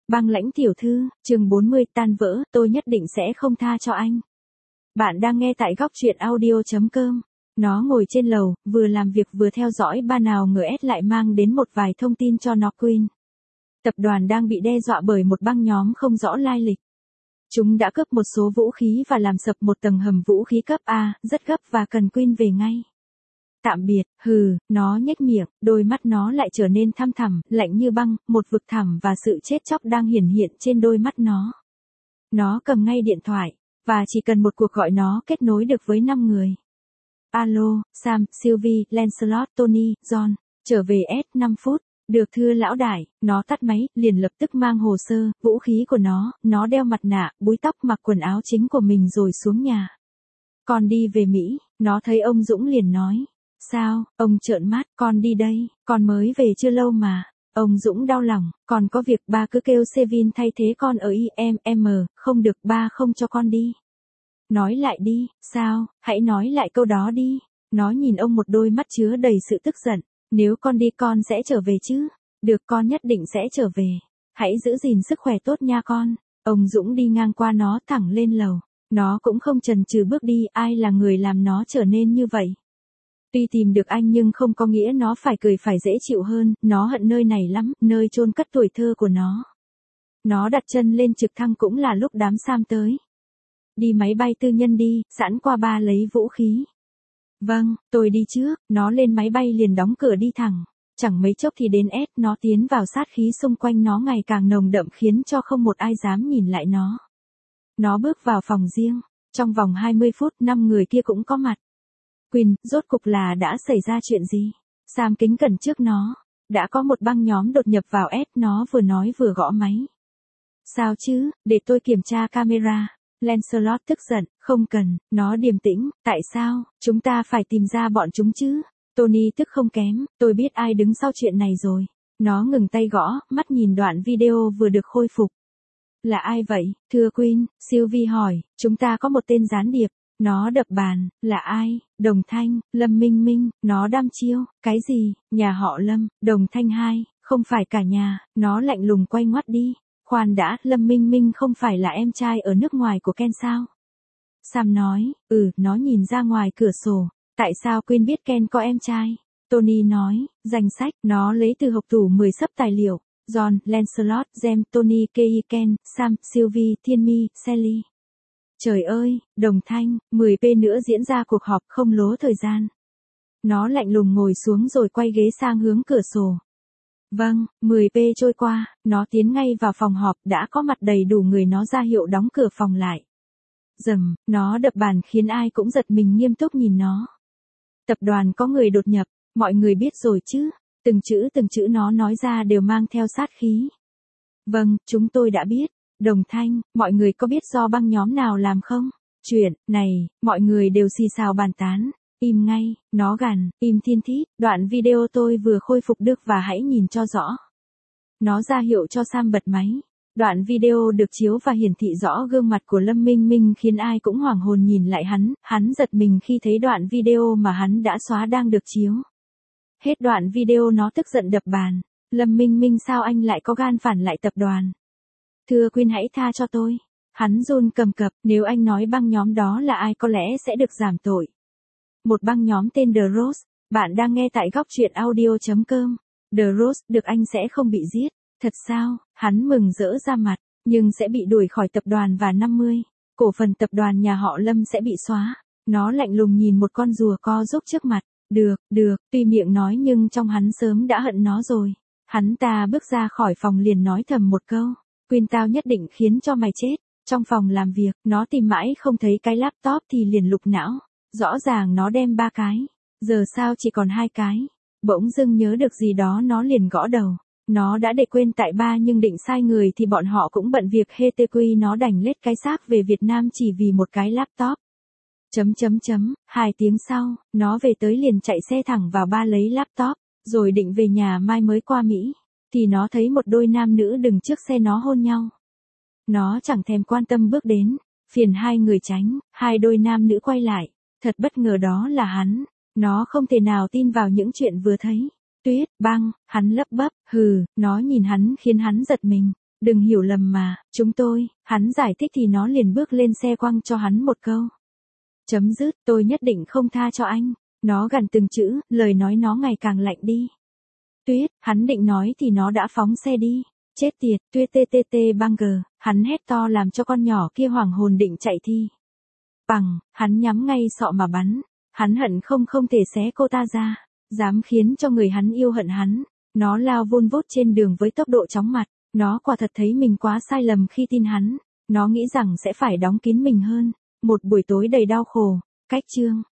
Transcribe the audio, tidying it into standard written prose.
Băng Lãnh tiểu thư, chương 40 tan vỡ, tôi nhất định sẽ không tha cho anh. Bạn đang nghe tại góc truyện audio.com. Nó ngồi trên lầu, vừa làm việc vừa theo dõi ba nào ngờ S lại mang đến một vài thông tin cho nó Queen. Tập đoàn đang bị đe dọa bởi một băng nhóm không rõ lai lịch. Chúng đã cướp một số vũ khí và làm sập một tầng hầm vũ khí cấp A, rất gấp và cần Queen về ngay. Tạm biệt, nó nhếch miệng, đôi mắt nó lại trở nên thăm thẳm, lạnh như băng, một vực thẳm và sự chết chóc đang hiển hiện trên đôi mắt nó. Nó cầm ngay điện thoại, và chỉ cần một cuộc gọi nó kết nối được với 5 người. Alo, Sam, Sylvie, Lancelot, Tony, John, trở về S 5 phút. Được thưa lão đại, nó tắt máy, liền lập tức mang hồ sơ, vũ khí của nó đeo mặt nạ, búi tóc mặc quần áo chính của mình rồi xuống nhà. Con đi về Mỹ, nó thấy ông Dũng liền nói. Sao, ông trợn mắt, con đi đây, con mới về chưa lâu mà. Ông Dũng đau lòng, còn có việc ba cứ kêu Sevin thay thế con ở IMM, không được ba không cho con đi. Nói lại đi, sao, hãy nói lại câu đó đi. Nó nhìn ông một đôi mắt chứa đầy sự tức giận. Nếu con đi con sẽ trở về chứ? Được, con nhất định sẽ trở về. Hãy giữ gìn sức khỏe tốt nha con. Ông Dũng đi ngang qua nó thẳng lên lầu. Nó cũng không chần chừ bước đi, ai là người làm nó trở nên như vậy? Tuy tìm được anh nhưng không có nghĩa nó phải cười phải dễ chịu hơn, nó hận nơi này lắm, nơi chôn cất tuổi thơ của nó. Nó đặt chân lên trực thăng cũng là lúc đám Sam tới. Đi máy bay tư nhân đi, sẵn qua ba lấy vũ khí. Vâng, tôi đi trước, nó lên máy bay liền đóng cửa đi thẳng. Chẳng mấy chốc thì đến S, nó tiến vào sát khí xung quanh nó ngày càng nồng đậm khiến cho không một ai dám nhìn lại nó. Nó bước vào phòng riêng, trong vòng 20 phút 5 người kia cũng có mặt. Queen, rốt cục là đã xảy ra chuyện gì? Sam kính cẩn trước nó. Đã có một băng nhóm đột nhập vào S, nó vừa nói vừa gõ máy. Sao chứ, để tôi kiểm tra camera. Lancelot tức giận, không cần, nó điềm tĩnh, tại sao, chúng ta phải tìm ra bọn chúng chứ? Tony tức không kém, tôi biết ai đứng sau chuyện này rồi. Nó ngừng tay gõ, mắt nhìn đoạn video vừa được khôi phục. Là ai vậy, thưa Queen? Sylvie hỏi, chúng ta có một tên gián điệp. Nó đập bàn, là ai? Đồng Thanh, Lâm Minh Minh, nó đăm chiêu, cái gì, nhà họ Lâm, Đồng Thanh 2, không phải cả nhà, nó lạnh lùng quay ngoắt đi. Khoan đã, Lâm Minh Minh không phải là em trai ở nước ngoài của Ken sao? Sam nói, nó nhìn ra ngoài cửa sổ, tại sao Queen biết Ken có em trai? Tony nói, danh sách, nó lấy từ hộp tủ 10 xấp tài liệu, John, Lancelot, James, Tony, Kei, Ken, Sam, Sylvie, Thiên Mi, Sally. Trời ơi, Đồng Thanh, 10p nữa diễn ra cuộc họp không lố thời gian. Nó lạnh lùng ngồi xuống rồi quay ghế sang hướng cửa sổ. Vâng, 10p trôi qua, nó tiến ngay vào phòng họp đã có mặt đầy đủ người nó ra hiệu đóng cửa phòng lại. Rầm, nó đập bàn khiến ai cũng giật mình nghiêm túc nhìn nó. Tập đoàn có người đột nhập, mọi người biết rồi chứ, từng chữ nó nói ra đều mang theo sát khí. Vâng, chúng tôi đã biết. Đồng Thanh, mọi người có biết do băng nhóm nào làm không? Chuyện này, mọi người đều xì xào bàn tán. Im ngay, nó gằn, im thiên thít, đoạn video tôi vừa khôi phục được và hãy nhìn cho rõ. Nó ra hiệu cho Sam bật máy. Đoạn video được chiếu và hiển thị rõ gương mặt của Lâm Minh Minh khiến ai cũng hoảng hồn nhìn lại hắn giật mình khi thấy đoạn video mà hắn đã xóa đang được chiếu. Hết đoạn video nó tức giận đập bàn. Lâm Minh Minh sao anh lại có gan phản lại tập đoàn? Thưa Queen hãy tha cho tôi. Hắn run cầm cập, nếu anh nói băng nhóm đó là ai có lẽ sẽ được giảm tội. Một băng nhóm tên The Rose, bạn đang nghe tại góc truyện audio.com. The Rose, được anh sẽ không bị giết. Thật sao? Hắn mừng rỡ ra mặt, nhưng sẽ bị đuổi khỏi tập đoàn và 50. Cổ phần tập đoàn nhà họ Lâm sẽ bị xóa. Nó lạnh lùng nhìn một con rùa co rúc trước mặt. Được, tuy miệng nói nhưng trong hắn sớm đã hận nó rồi. Hắn ta bước ra khỏi phòng liền nói thầm một câu. Queen tao nhất định khiến cho mày chết. Trong phòng làm việc, nó tìm mãi không thấy cái laptop thì liền lục não. Rõ ràng nó đem 3 cái. Giờ sao chỉ còn 2 cái. Bỗng dưng nhớ được gì đó nó liền gõ đầu. Nó đã để quên tại ba nhưng định sai người thì bọn họ cũng bận việc HTQ nó đành lết cái xác về Việt Nam chỉ vì một cái laptop. 2 tiếng sau, nó về tới liền chạy xe thẳng vào ba lấy laptop, rồi định về nhà mai mới qua Mỹ. Thì nó thấy một đôi nam nữ đứng trước xe nó hôn nhau. Nó chẳng thèm quan tâm bước đến, phiền hai người tránh, hai đôi nam nữ quay lại. Thật bất ngờ đó là hắn. Nó không thể nào tin vào những chuyện vừa thấy. Tuyết, băng, hắn lấp bấp, nó nhìn hắn khiến hắn giật mình. Đừng hiểu lầm mà, chúng tôi, hắn giải thích thì nó liền bước lên xe quăng cho hắn một câu. Chấm dứt, tôi nhất định không tha cho anh. Nó gằn từng chữ, lời nói nó ngày càng lạnh đi. Tuyết, hắn định nói thì nó đã phóng xe đi. Chết tiệt, Tuyết TTT Banger, hắn hét to làm cho con nhỏ kia hoảng hồn định chạy thi. Bằng, hắn nhắm ngay sọ mà bắn. Hắn hận không thể xé cô ta ra. Dám khiến cho người hắn yêu hận hắn. Nó lao vun vút trên đường với tốc độ chóng mặt. Nó quả thật thấy mình quá sai lầm khi tin hắn. Nó nghĩ rằng sẽ phải đóng kín mình hơn. Một buổi tối đầy đau khổ. Cách chương.